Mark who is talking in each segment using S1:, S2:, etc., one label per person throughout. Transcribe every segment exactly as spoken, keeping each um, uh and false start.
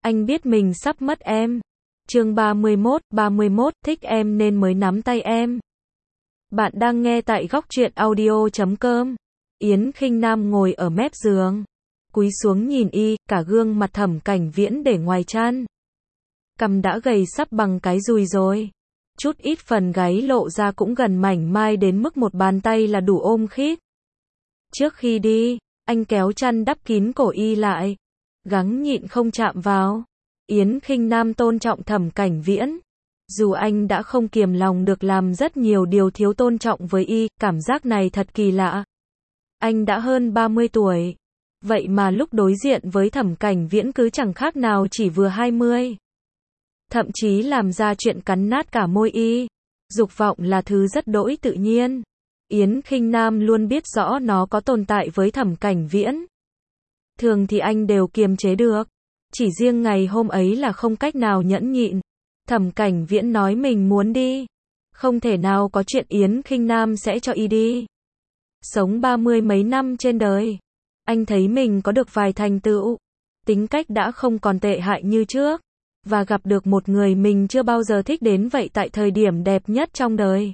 S1: Anh biết mình sắp mất em. Chương ba mươi mốt, ba mươi mốt, thích em nên mới nắm tay em. Bạn đang nghe tại góc truyện audio chấm com. Yến Khinh Nam ngồi ở mép giường, cúi xuống nhìn y, cả gương mặt Thẩm Cảnh Viễn để ngoài chăn. Cằm đã gầy sắp bằng cái dùi rồi. Chút ít phần gáy lộ ra cũng gần mảnh mai đến mức một bàn tay là đủ ôm khít. Trước khi đi, anh kéo chăn đắp kín cổ y lại, gắng nhịn không chạm vào. Yến Khinh Nam tôn trọng Thẩm Cảnh Viễn. Dù anh đã không kiềm lòng được làm rất nhiều điều thiếu tôn trọng với y, cảm giác này thật kỳ lạ. Anh đã hơn ba mươi tuổi. Vậy mà lúc đối diện với Thẩm Cảnh Viễn cứ chẳng khác nào chỉ vừa hai mươi. Thậm chí làm ra chuyện cắn nát cả môi y. Dục vọng là thứ rất đỗi tự nhiên. Yến Khinh Nam luôn biết rõ nó có tồn tại với Thẩm Cảnh Viễn. Thường thì anh đều kiềm chế được. Chỉ riêng ngày hôm ấy là không cách nào nhẫn nhịn. Thẩm Cảnh Viễn nói mình muốn đi. Không thể nào có chuyện Yến Khinh Nam sẽ cho y đi. Sống ba mươi mấy năm trên đời, anh thấy mình có được vài thành tựu. Tính cách đã không còn tệ hại như trước. Và gặp được một người mình chưa bao giờ thích đến vậy tại thời điểm đẹp nhất trong đời.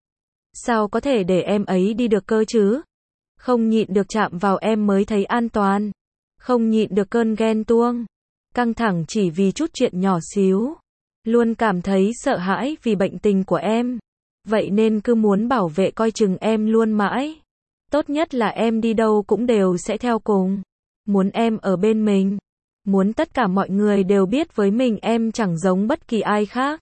S1: Sao có thể để em ấy đi được cơ chứ? Không nhịn được chạm vào em mới thấy an toàn. Không nhịn được cơn ghen tuông, căng thẳng chỉ vì chút chuyện nhỏ xíu. Luôn cảm thấy sợ hãi vì bệnh tình của em. Vậy nên cứ muốn bảo vệ coi chừng em luôn mãi. Tốt nhất là em đi đâu cũng đều sẽ theo cùng. Muốn em ở bên mình. Muốn tất cả mọi người đều biết với mình em chẳng giống bất kỳ ai khác.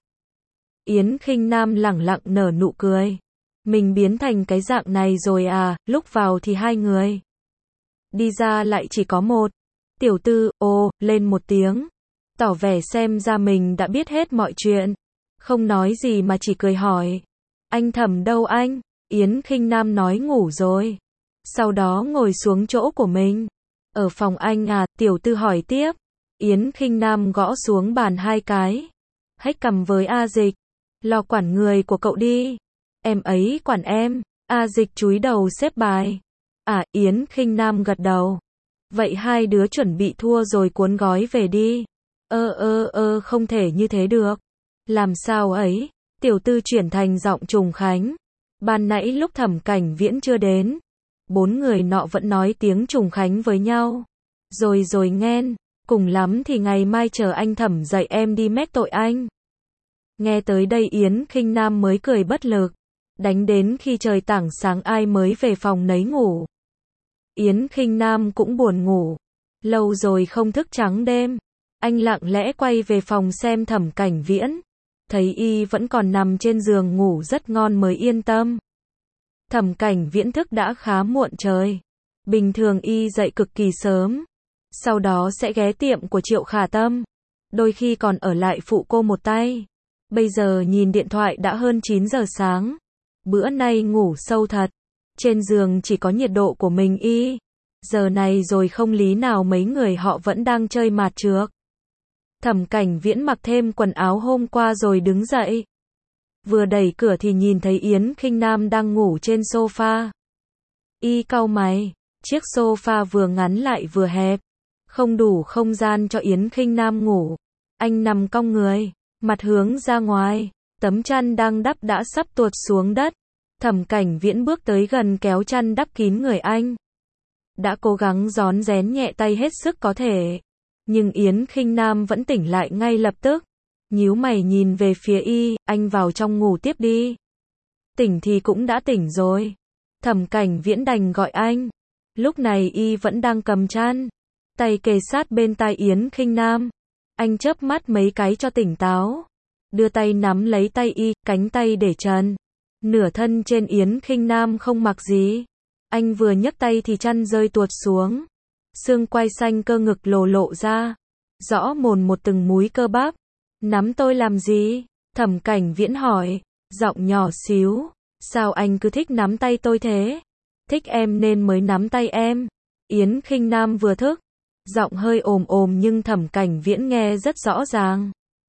S1: Yến Khinh Nam lẳng lặng nở nụ cười. Mình biến thành cái dạng này rồi à, lúc vào thì hai người. Đi ra lại chỉ có một. Tiểu tư, ồ, lên một tiếng. Tỏ vẻ xem ra mình đã biết hết mọi chuyện. Không nói gì mà chỉ cười hỏi. Anh Thẩm đâu anh? Yến Khinh Nam nói ngủ rồi. Sau đó ngồi xuống chỗ của mình. Ở phòng anh à, tiểu tư hỏi tiếp. Yến Khinh Nam gõ xuống bàn hai cái. Hách cằm với A Dịch. Lo quản người của cậu đi. Em ấy quản em. A Dịch chúi đầu xếp bài. À, Yến Khinh Nam gật đầu. Vậy hai đứa chuẩn bị thua rồi cuốn gói về đi. Ơ ơ ơ không thể như thế được. Làm sao ấy? Tiểu tư chuyển thành giọng Trùng Khánh. Ban nãy lúc Thẩm Cảnh Viễn chưa đến, bốn người nọ vẫn nói tiếng Trùng Khánh với nhau. Rồi rồi nghen, cùng lắm thì ngày mai chờ anh Thẩm dạy em đi mét tội anh. Nghe tới đây Yến Khinh Nam mới cười bất lực. Đánh đến khi trời tảng sáng ai mới về phòng nấy ngủ. Yến Khinh Nam cũng buồn ngủ. Lâu rồi không thức trắng đêm. Anh lặng lẽ quay về phòng xem Thẩm Cảnh Viễn. Thấy y vẫn còn nằm trên giường ngủ rất ngon mới yên tâm. Thẩm Cảnh Viễn thức đã khá muộn trời. Bình thường y dậy cực kỳ sớm. Sau đó sẽ ghé tiệm của Triệu Khả Tâm. Đôi khi còn ở lại phụ cô một tay. Bây giờ nhìn điện thoại đã hơn chín giờ sáng. Bữa nay ngủ sâu thật. Trên giường chỉ có nhiệt độ của mình y. Giờ này rồi không lý nào mấy người họ vẫn đang chơi mạt trược. Thẩm Cảnh Viễn mặc thêm quần áo hôm qua rồi đứng dậy. Vừa đẩy cửa thì nhìn thấy Yến Khinh Nam đang ngủ trên sofa. Y cau mày, chiếc sofa vừa ngắn lại vừa hẹp, không đủ không gian cho Yến Khinh Nam ngủ. Anh nằm cong người, mặt hướng ra ngoài, tấm chăn đang đắp đã sắp tuột xuống đất. Thẩm Cảnh Viễn bước tới gần kéo chăn đắp kín người anh. Đã cố gắng rón rén nhẹ tay hết sức có thể. Nhưng Yến Khinh Nam vẫn tỉnh lại ngay lập tức. Nhíu mày nhìn về phía y, anh vào trong ngủ tiếp đi. Tỉnh thì cũng đã tỉnh rồi. Thẩm Cảnh Viễn đành gọi anh. Lúc này y vẫn đang cầm chăn, tay kề sát bên tai Yến Khinh Nam. Anh chớp mắt mấy cái cho tỉnh táo. Đưa tay nắm lấy tay y, cánh tay để trần. Nửa thân trên Yến Khinh Nam không mặc gì. Anh vừa nhấc tay thì chăn rơi tuột xuống. Xương quai xanh cơ ngực lồ lộ ra. Rõ mồn một từng múi cơ bắp. Nắm tôi làm gì? Thẩm Cảnh Viễn hỏi. Giọng nhỏ xíu. Sao anh cứ thích nắm tay tôi thế? Thích em nên mới nắm tay em. Yến Khinh Nam vừa thức. Giọng hơi ồm ồm nhưng Thẩm Cảnh Viễn nghe rất rõ ràng.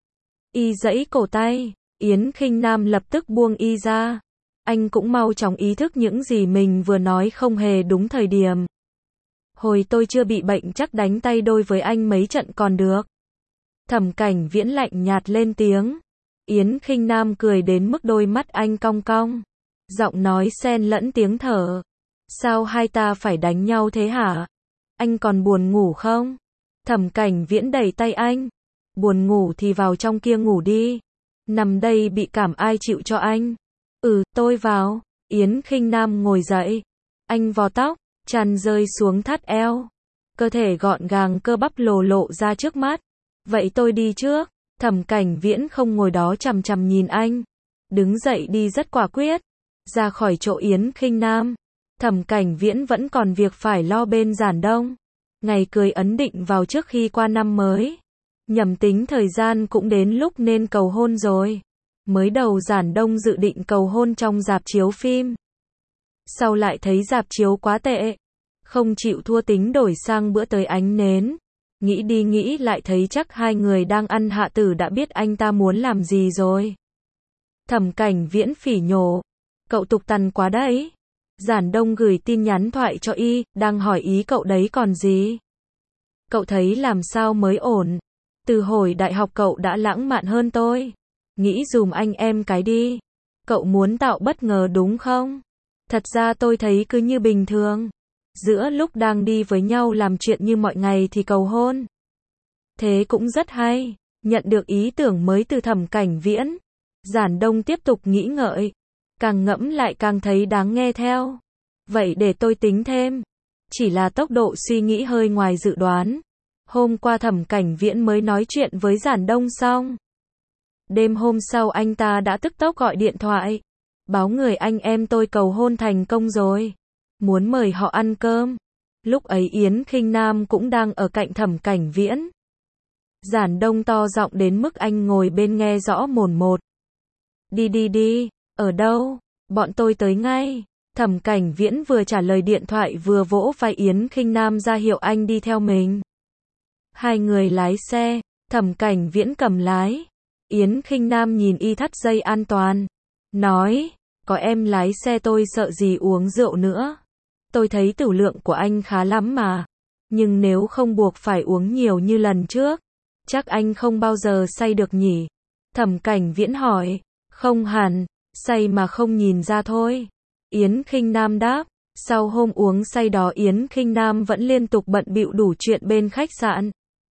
S1: Y giãy cổ tay. Yến Khinh Nam lập tức buông y ra. Anh cũng mau chóng ý thức những gì mình vừa nói không hề đúng thời điểm. Hồi tôi chưa bị bệnh chắc đánh tay đôi với anh mấy trận còn được. Thẩm Cảnh Viễn lạnh nhạt lên tiếng. Yến Khinh Nam cười đến mức đôi mắt anh cong cong. Giọng nói xen lẫn tiếng thở. Sao hai ta phải đánh nhau thế hả? Anh còn buồn ngủ không? Thẩm Cảnh Viễn đẩy tay anh. Buồn ngủ thì vào trong kia ngủ đi. Nằm đây bị cảm ai chịu cho anh? Ừ, tôi vào. Yến Khinh Nam ngồi dậy. Anh vò tóc, chăn rơi xuống thắt eo. Cơ thể gọn gàng cơ bắp lồ lộ ra trước mắt. Vậy tôi đi trước. Thẩm Cảnh Viễn không ngồi đó chằm chằm nhìn anh. Đứng dậy đi rất quả quyết. Ra khỏi chỗ Yến Khinh Nam. Thẩm Cảnh Viễn vẫn còn việc phải lo bên Giản Đông. Ngày cưới ấn định vào trước khi qua năm mới. Nhầm tính thời gian cũng đến lúc nên cầu hôn rồi. Mới đầu Giản Đông dự định cầu hôn trong rạp chiếu phim. Sau lại thấy rạp chiếu quá tệ. Không chịu thua tính đổi sang bữa tới ánh nến. Nghĩ đi nghĩ lại thấy chắc hai người đang ăn hạ tử đã biết anh ta muốn làm gì rồi. Thẩm Cảnh Viễn phỉ nhổ. Cậu tục tằn quá đấy. Giản Đông gửi tin nhắn thoại cho y, đang hỏi ý cậu đấy còn gì. Cậu thấy làm sao mới ổn. Từ hồi đại học cậu đã lãng mạn hơn tôi. Nghĩ dùm anh em cái đi. Cậu muốn tạo bất ngờ đúng không? Thật ra tôi thấy cứ như bình thường. Giữa lúc đang đi với nhau làm chuyện như mọi ngày thì cầu hôn. Thế cũng rất hay. Nhận được ý tưởng mới từ Thẩm Cảnh Viễn. Giản Đông tiếp tục nghĩ ngợi. Càng ngẫm lại càng thấy đáng nghe theo. Vậy để tôi tính thêm. Chỉ là tốc độ suy nghĩ hơi ngoài dự đoán. Hôm qua Thẩm Cảnh Viễn mới nói chuyện với Giản Đông xong. Đêm hôm sau anh ta đã tức tốc gọi điện thoại. Báo người anh em tôi cầu hôn thành công rồi. Muốn mời họ ăn cơm. Lúc ấy Yến Khinh Nam cũng đang ở cạnh Thẩm Cảnh Viễn. Giản Đông to giọng đến mức anh ngồi bên nghe rõ mồn một. Đi đi đi, ở đâu? Bọn tôi tới ngay. Thẩm Cảnh Viễn vừa trả lời điện thoại vừa vỗ vai Yến Khinh Nam ra hiệu anh đi theo mình. Hai người lái xe, Thẩm Cảnh Viễn cầm lái. Yến Khinh Nam nhìn y thắt dây an toàn. Nói, có em lái xe tôi sợ gì uống rượu nữa. Tôi thấy tửu lượng của anh khá lắm mà. Nhưng nếu không buộc phải uống nhiều như lần trước, chắc anh không bao giờ say được nhỉ? Thẩm Cảnh Viễn hỏi. Không hẳn, say mà không nhìn ra thôi. Yến Khinh Nam đáp. Sau hôm uống say đó Yến Khinh Nam vẫn liên tục bận bịu đủ chuyện bên khách sạn.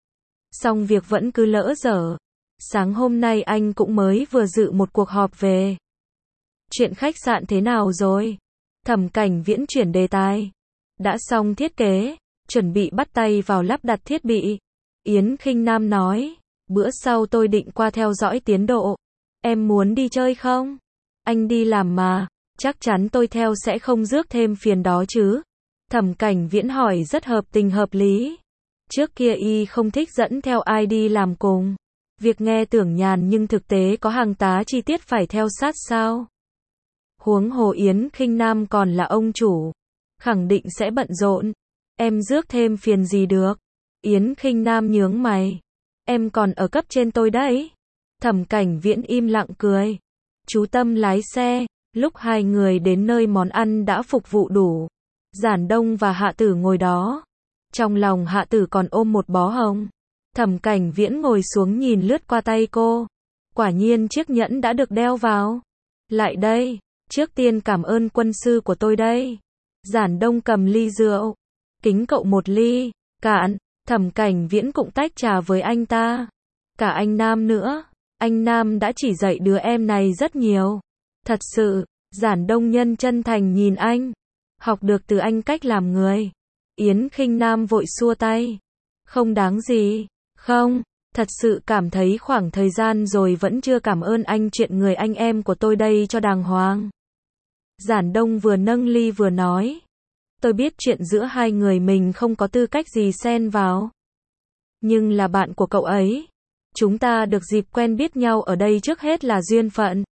S1: Xong việc vẫn cứ lỡ dở. Sáng hôm nay anh cũng mới vừa dự một cuộc họp về. Chuyện khách sạn thế nào rồi? Thẩm Cảnh Viễn chuyển đề tài. Đã xong thiết kế, chuẩn bị bắt tay vào lắp đặt thiết bị. Yến Khinh Nam nói, bữa sau tôi định qua theo dõi tiến độ. Em muốn đi chơi không? Anh đi làm mà, chắc chắn tôi theo sẽ không rước thêm phiền đó chứ. Thẩm Cảnh Viễn hỏi rất hợp tình hợp lý. Trước kia y không thích dẫn theo ai đi làm cùng. Việc nghe tưởng nhàn nhưng thực tế có hàng tá chi tiết phải theo sát sao. Huống hồ Yến Khinh Nam còn là ông chủ. Khẳng định sẽ bận rộn. Em rước thêm phiền gì được. Yến Khinh Nam nhướng mày. Em còn ở cấp trên tôi đấy. Thẩm Cảnh Viễn im lặng cười. Chú tâm lái xe. Lúc hai người đến nơi món ăn đã phục vụ đủ. Giản Đông và Hạ Tử ngồi đó. Trong lòng Hạ Tử còn ôm một bó hồng. Thẩm Cảnh Viễn ngồi xuống nhìn lướt qua tay cô. Quả nhiên chiếc nhẫn đã được đeo vào. Lại đây, trước tiên cảm ơn quân sư của tôi đây. Giản Đông cầm ly rượu. Kính cậu một ly. Cạn. Thẩm Cảnh Viễn cũng tách trà với anh ta. Cả anh Nam nữa. Anh Nam đã chỉ dạy đứa em này rất nhiều. Thật sự. Giản Đông nhân chân thành nhìn anh. Học được từ anh cách làm người. Yến Khinh Nam vội xua tay. Không đáng gì. Không, thật sự cảm thấy khoảng thời gian rồi vẫn chưa cảm ơn anh chuyện người anh em của tôi đây cho đàng hoàng. Giản Đông vừa nâng ly vừa nói. Tôi biết chuyện giữa hai người mình không có tư cách gì xen vào. Nhưng là bạn của cậu ấy. Chúng ta được dịp quen biết nhau ở đây trước hết là duyên phận.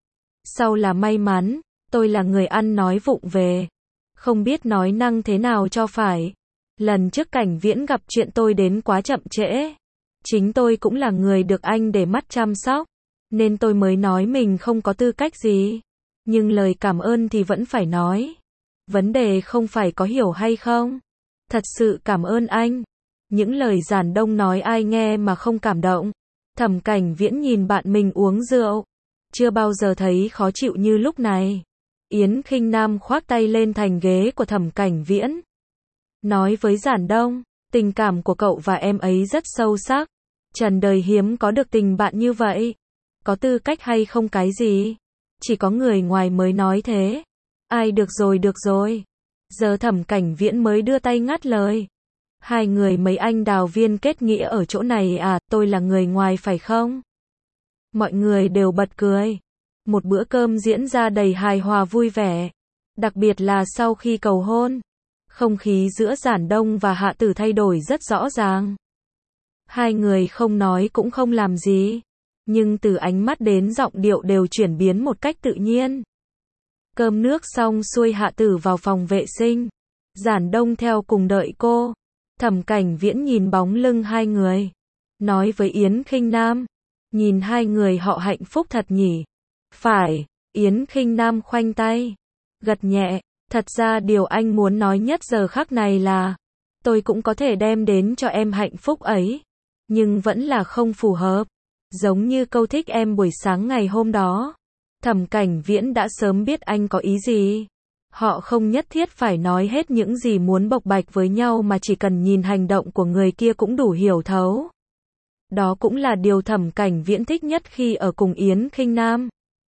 S1: Sau là may mắn, tôi là người ăn nói vụng về. Không biết nói năng thế nào cho phải. Lần trước Cảnh Viễn gặp chuyện tôi đến quá chậm trễ. Chính tôi cũng là người được anh để mắt chăm sóc. Nên tôi mới nói mình không có tư cách gì. Nhưng lời cảm ơn thì vẫn phải nói. Vấn đề không phải có hiểu hay không. Thật sự cảm ơn anh. Những lời Giản Đông nói ai nghe mà không cảm động. Thẩm Cảnh Viễn nhìn bạn mình uống rượu. Chưa bao giờ thấy khó chịu như lúc này. Yến Khinh Nam khoác tay lên thành ghế của Thẩm Cảnh Viễn. Nói với Giản Đông, tình cảm của cậu và em ấy rất sâu sắc. Trần đời hiếm có được tình bạn như vậy. Có tư cách hay không cái gì. Chỉ có người ngoài mới nói thế. Ai được rồi được rồi. Giờ Thẩm Cảnh Viễn mới đưa tay ngắt lời. Hai người mấy anh đào viên kết nghĩa ở chỗ này à, tôi là người ngoài phải không? Mọi người đều bật cười. Một bữa cơm diễn ra đầy hài hòa vui vẻ. Đặc biệt là sau khi cầu hôn. Không khí giữa Giản Đông và Hạ Tử thay đổi rất rõ ràng. Hai người không nói cũng không làm gì. Nhưng từ ánh mắt đến giọng điệu đều chuyển biến một cách tự nhiên. Cơm nước xong xuôi Hạ Tử vào phòng vệ sinh. Giản Đông theo cùng đợi cô. Thẩm Cảnh Viễn nhìn bóng lưng hai người. Nói với Yến Khinh Nam. Nhìn hai người họ hạnh phúc thật nhỉ. Phải. Yến Khinh Nam khoanh tay. Gật nhẹ. Thật ra điều anh muốn nói nhất giờ khắc này là. Tôi cũng có thể đem đến cho em hạnh phúc ấy. Nhưng vẫn là không phù hợp. Giống như câu thích em buổi sáng ngày hôm đó. Thẩm Cảnh Viễn đã sớm biết anh có ý gì. Họ không nhất thiết phải nói hết những gì muốn bộc bạch với nhau mà chỉ cần nhìn hành động của người kia cũng đủ hiểu thấu. Đó cũng là điều Thẩm Cảnh Viễn thích nhất khi ở cùng Yến Khinh Nam.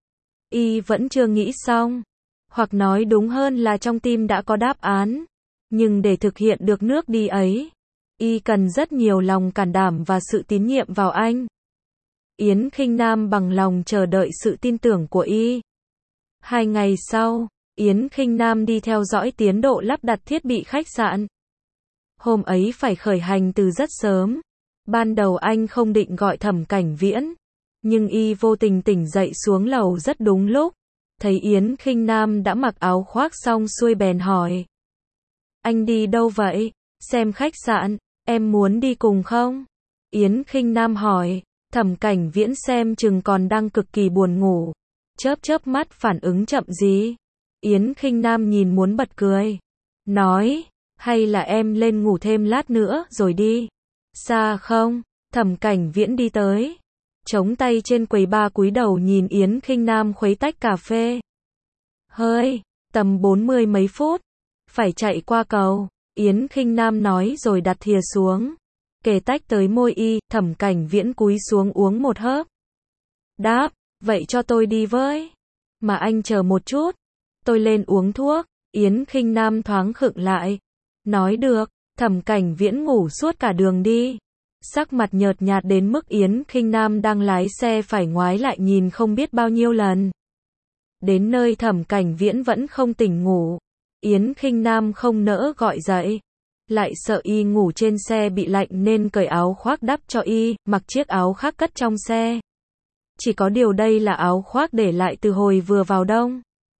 S1: Y vẫn chưa nghĩ xong. Hoặc nói đúng hơn là trong tim đã có đáp án. Nhưng để thực hiện được nước đi ấy, Y cần rất nhiều lòng can đảm và sự tín nhiệm vào anh. Yến Khinh Nam bằng lòng chờ đợi sự tin tưởng của Y. Hai ngày sau, Yến Khinh Nam đi theo dõi tiến độ lắp đặt thiết bị khách sạn. Hôm ấy phải khởi hành từ rất sớm. Ban đầu anh không định gọi Thẩm Cảnh Viễn. Nhưng Y vô tình tỉnh dậy xuống lầu rất đúng lúc. Thấy Yến Khinh Nam đã mặc áo khoác xong xuôi bèn hỏi. Anh đi đâu vậy? Xem khách sạn, em muốn đi cùng không? Yến Khinh Nam hỏi. Thẩm Cảnh Viễn xem chừng còn đang cực kỳ buồn ngủ. Chớp chớp mắt phản ứng chậm gì. Yến Khinh Nam nhìn muốn bật cười. Nói, hay là em lên ngủ thêm lát nữa rồi đi. Xa không? Thẩm Cảnh Viễn đi tới. Chống tay trên quầy bar cúi đầu nhìn Yến Khinh Nam khuấy tách cà phê. Hơi, tầm bốn mươi mấy phút. Phải chạy qua cầu. Yến Khinh Nam nói rồi đặt thìa xuống. Kề tách tới môi Y, Thẩm Cảnh Viễn cúi xuống uống một hớp. Đáp, vậy cho tôi đi với. Mà anh chờ một chút. Tôi lên uống thuốc. Yến Khinh Nam thoáng khựng lại. Nói được. Thẩm Cảnh Viễn ngủ suốt cả đường đi. Sắc mặt nhợt nhạt đến mức Yến Khinh Nam đang lái xe phải ngoái lại nhìn không biết bao nhiêu lần. Đến nơi Thẩm Cảnh Viễn vẫn không tỉnh ngủ. Yến Khinh Nam không nỡ gọi dậy. Lại sợ Y ngủ trên xe bị lạnh nên cởi áo khoác đắp cho Y, mặc chiếc áo khác cất trong xe. Chỉ có điều đây là áo khoác để lại từ hồi vừa vào đông.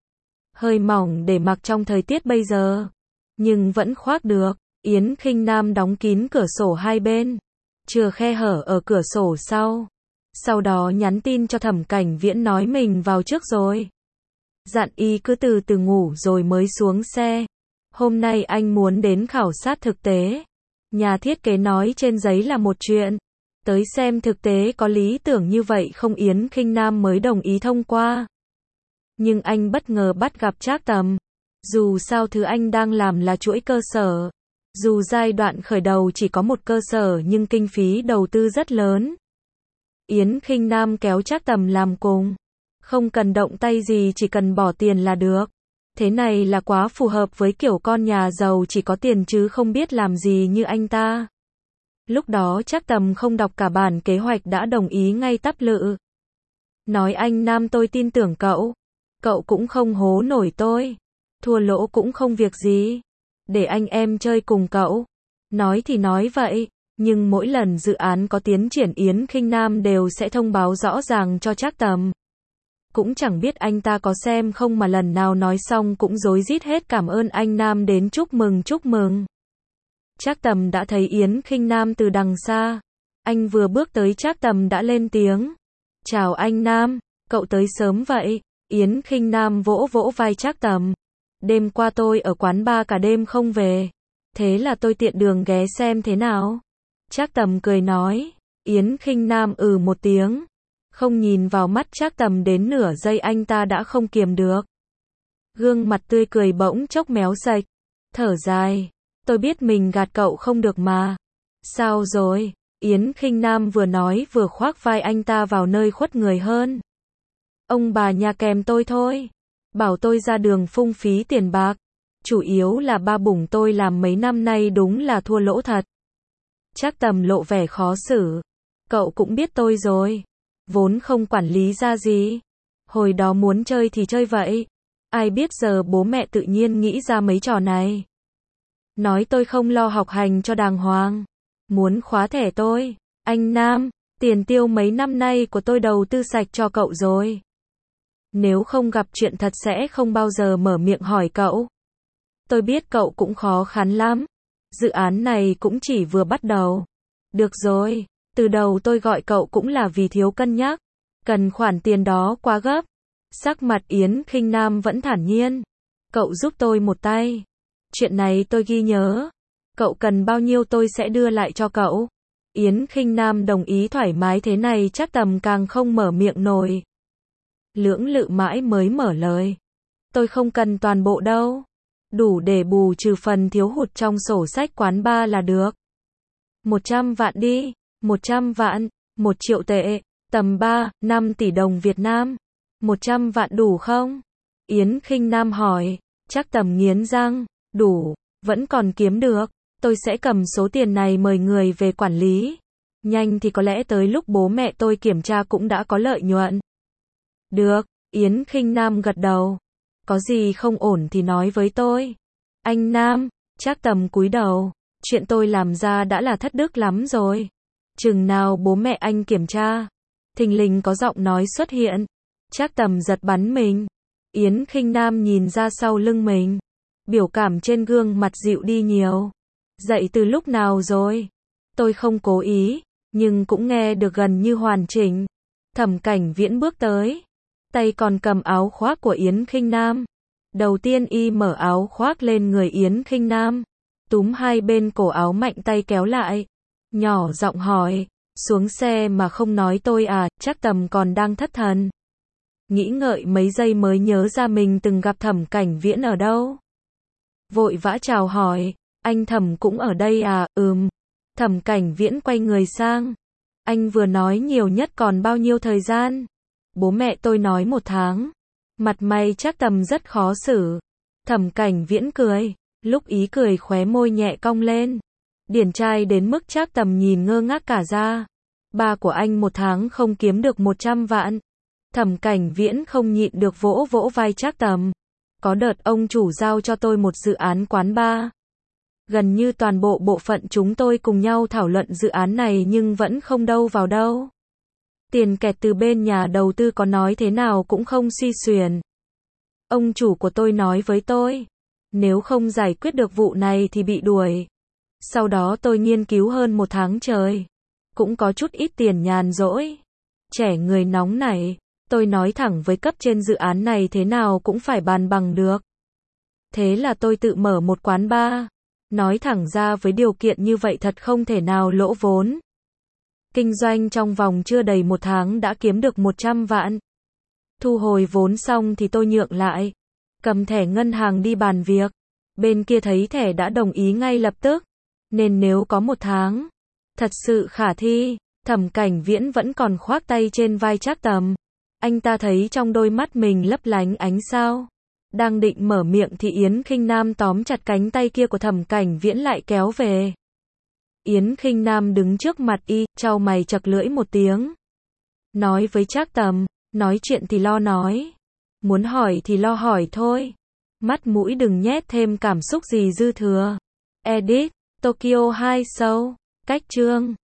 S1: Hơi mỏng để mặc trong thời tiết bây giờ. Nhưng vẫn khoác được. Yến Khinh Nam đóng kín cửa sổ hai bên. Chừa khe hở ở cửa sổ sau. Sau đó nhắn tin cho Thẩm Cảnh Viễn nói mình vào trước rồi. Dặn Y cứ từ từ ngủ rồi mới xuống xe. Hôm nay anh muốn đến khảo sát thực tế. Nhà thiết kế nói trên giấy là một chuyện. Tới xem thực tế có lý tưởng như vậy không Yến Khinh Nam mới đồng ý thông qua. Nhưng anh bất ngờ bắt gặp Trác Tầm. Dù sao thứ anh đang làm là chuỗi cơ sở. Dù giai đoạn khởi đầu chỉ có một cơ sở nhưng kinh phí đầu tư rất lớn. Yến Khinh Nam kéo Trác Tầm làm cùng. Không cần động tay gì chỉ cần bỏ tiền là được. Thế này là quá phù hợp với kiểu con nhà giàu chỉ có tiền chứ không biết làm gì như anh ta. Lúc đó Trác Tầm không đọc cả bản kế hoạch đã đồng ý ngay tắp lự. Nói anh Nam tôi tin tưởng cậu. Cậu cũng không hố nổi tôi. Thua lỗ cũng không việc gì. Để anh em chơi cùng cậu. Nói thì nói vậy. Nhưng mỗi lần dự án có tiến triển Yến Khinh Nam đều sẽ thông báo rõ ràng cho Trác Tầm. Cũng chẳng biết anh ta có xem không mà lần nào nói xong cũng rối rít hết cảm ơn anh Nam đến chúc mừng chúc mừng. Trác Tầm đã thấy Yến Khinh Nam từ đằng xa. Anh vừa bước tới Trác Tầm đã lên tiếng. Chào anh Nam, cậu tới sớm vậy. Yến Khinh Nam vỗ vỗ vai Trác Tầm. Đêm qua tôi ở quán bar cả đêm không về. Thế là tôi tiện đường ghé xem thế nào. Trác Tầm cười nói. Yến Khinh Nam ừ một tiếng. Không nhìn vào mắt Trác Tầm đến nửa giây anh ta đã không kiềm được. Gương mặt tươi cười bỗng chốc méo sạch. Thở dài. Tôi biết mình gạt cậu không được mà. Sao rồi? Yến Khinh Nam vừa nói vừa khoác vai anh ta vào nơi khuất người hơn. Ông bà nhà kèm tôi thôi. Bảo tôi ra đường phung phí tiền bạc. Chủ yếu là ba bủng tôi làm mấy năm nay đúng là thua lỗ thật. Trác Tầm lộ vẻ khó xử. Cậu cũng biết tôi rồi. Vốn không quản lý ra gì. Hồi đó muốn chơi thì chơi vậy. Ai biết giờ bố mẹ tự nhiên nghĩ ra mấy trò này. Nói tôi không lo học hành cho đàng hoàng. Muốn khóa thẻ tôi. Anh Nam, tiền tiêu mấy năm nay của tôi đầu tư sạch cho cậu rồi. Nếu không gặp chuyện thật sẽ không bao giờ mở miệng hỏi cậu. Tôi biết cậu cũng khó khăn lắm. Dự án này cũng chỉ vừa bắt đầu. Được rồi, từ đầu tôi gọi cậu cũng là vì thiếu cân nhắc. Cần khoản tiền đó quá gấp. Sắc mặt Yến Khinh Nam vẫn thản nhiên. Cậu giúp tôi một tay. Chuyện này tôi ghi nhớ. Cậu cần bao nhiêu tôi sẽ đưa lại cho cậu. Yến Khinh Nam đồng ý thoải mái thế này Trác Tầm càng không mở miệng nổi. Lưỡng lự mãi mới mở lời. Tôi không cần toàn bộ đâu. Đủ để bù trừ phần thiếu hụt trong sổ sách quán bar là được. Một trăm vạn đi. Một trăm vạn. Một triệu tệ. Tầm ba, năm tỷ đồng Việt Nam. Một trăm vạn đủ không? Yến Khinh Nam hỏi. Trác Tầm nghiến răng. Đủ. Vẫn còn kiếm được. Tôi sẽ cầm số tiền này mời người về quản lý. Nhanh thì có lẽ tới lúc bố mẹ tôi kiểm tra cũng đã có lợi nhuận. Được. Yến Khinh Nam gật đầu. Có gì không ổn thì nói với tôi. Anh Nam. Trác Tầm cúi đầu. Chuyện tôi làm ra đã là thất đức lắm rồi. Chừng nào bố mẹ anh kiểm tra. Thình lình có giọng nói xuất hiện. Trác Tầm giật bắn mình. Yến Khinh Nam nhìn ra sau lưng mình. Biểu cảm trên gương mặt dịu đi nhiều. Dậy từ lúc nào rồi? Tôi không cố ý, nhưng cũng nghe được gần như hoàn chỉnh. Thẩm Cảnh Viễn bước tới. Tay còn cầm áo khoác của Yến Khinh Nam. Đầu tiên y mở áo khoác lên người Yến Khinh Nam. Túm hai bên cổ áo mạnh tay kéo lại. Nhỏ giọng hỏi. Xuống xe mà không nói tôi à? Trác Tầm còn đang thất thần. Nghĩ ngợi mấy giây mới nhớ ra mình từng gặp Thẩm Cảnh Viễn ở đâu. Vội vã chào hỏi. Anh Thẩm cũng ở đây à? Ừm. Thẩm Cảnh Viễn quay người sang. Anh vừa nói nhiều nhất còn bao nhiêu thời gian? Bố mẹ tôi nói một tháng. Mặt mày Trác Tầm rất khó xử. Thẩm Cảnh Viễn cười. Lúc ý cười khóe môi nhẹ cong lên. Điển trai đến mức Trác Tầm nhìn ngơ ngác cả ra. Ba của anh một tháng không kiếm được một trăm vạn. Thẩm Cảnh Viễn không nhịn được vỗ vỗ vai Trác Tầm. Có đợt ông chủ giao cho tôi một dự án quán bar. Gần như toàn bộ bộ phận chúng tôi cùng nhau thảo luận dự án này nhưng vẫn không đâu vào đâu. Tiền kẹt từ bên nhà đầu tư có nói thế nào cũng không suy xuyển. Ông chủ của tôi nói với tôi, nếu không giải quyết được vụ này thì bị đuổi. Sau đó tôi nghiên cứu hơn một tháng trời. Cũng có chút ít tiền nhàn rỗi. Trẻ người nóng này, tôi nói thẳng với cấp trên dự án này thế nào cũng phải bàn bằng được. Thế là tôi tự mở một quán bar. Nói thẳng ra với điều kiện như vậy thật không thể nào lỗ vốn. Kinh doanh trong vòng chưa đầy một tháng đã kiếm được một trăm vạn. Thu hồi vốn xong thì tôi nhượng lại. Cầm thẻ ngân hàng đi bàn việc. Bên kia thấy thẻ đã đồng ý ngay lập tức. Nên nếu có một tháng, thật sự khả thi. Thẩm Cảnh Viễn vẫn còn khoác tay trên vai Trác Tầm. Anh ta thấy trong đôi mắt mình lấp lánh ánh sao. Đang định mở miệng thì Yến Khinh Nam tóm chặt cánh tay kia của Thẩm Cảnh Viễn lại kéo về. Yến Khinh Nam đứng trước mặt y, chau mày chật lưỡi một tiếng. Nói với Trác Tầm, nói chuyện thì lo nói. Muốn hỏi thì lo hỏi thôi. Mắt mũi đừng nhét thêm cảm xúc gì dư thừa. Edit, Tokyo hai Show, cách chương.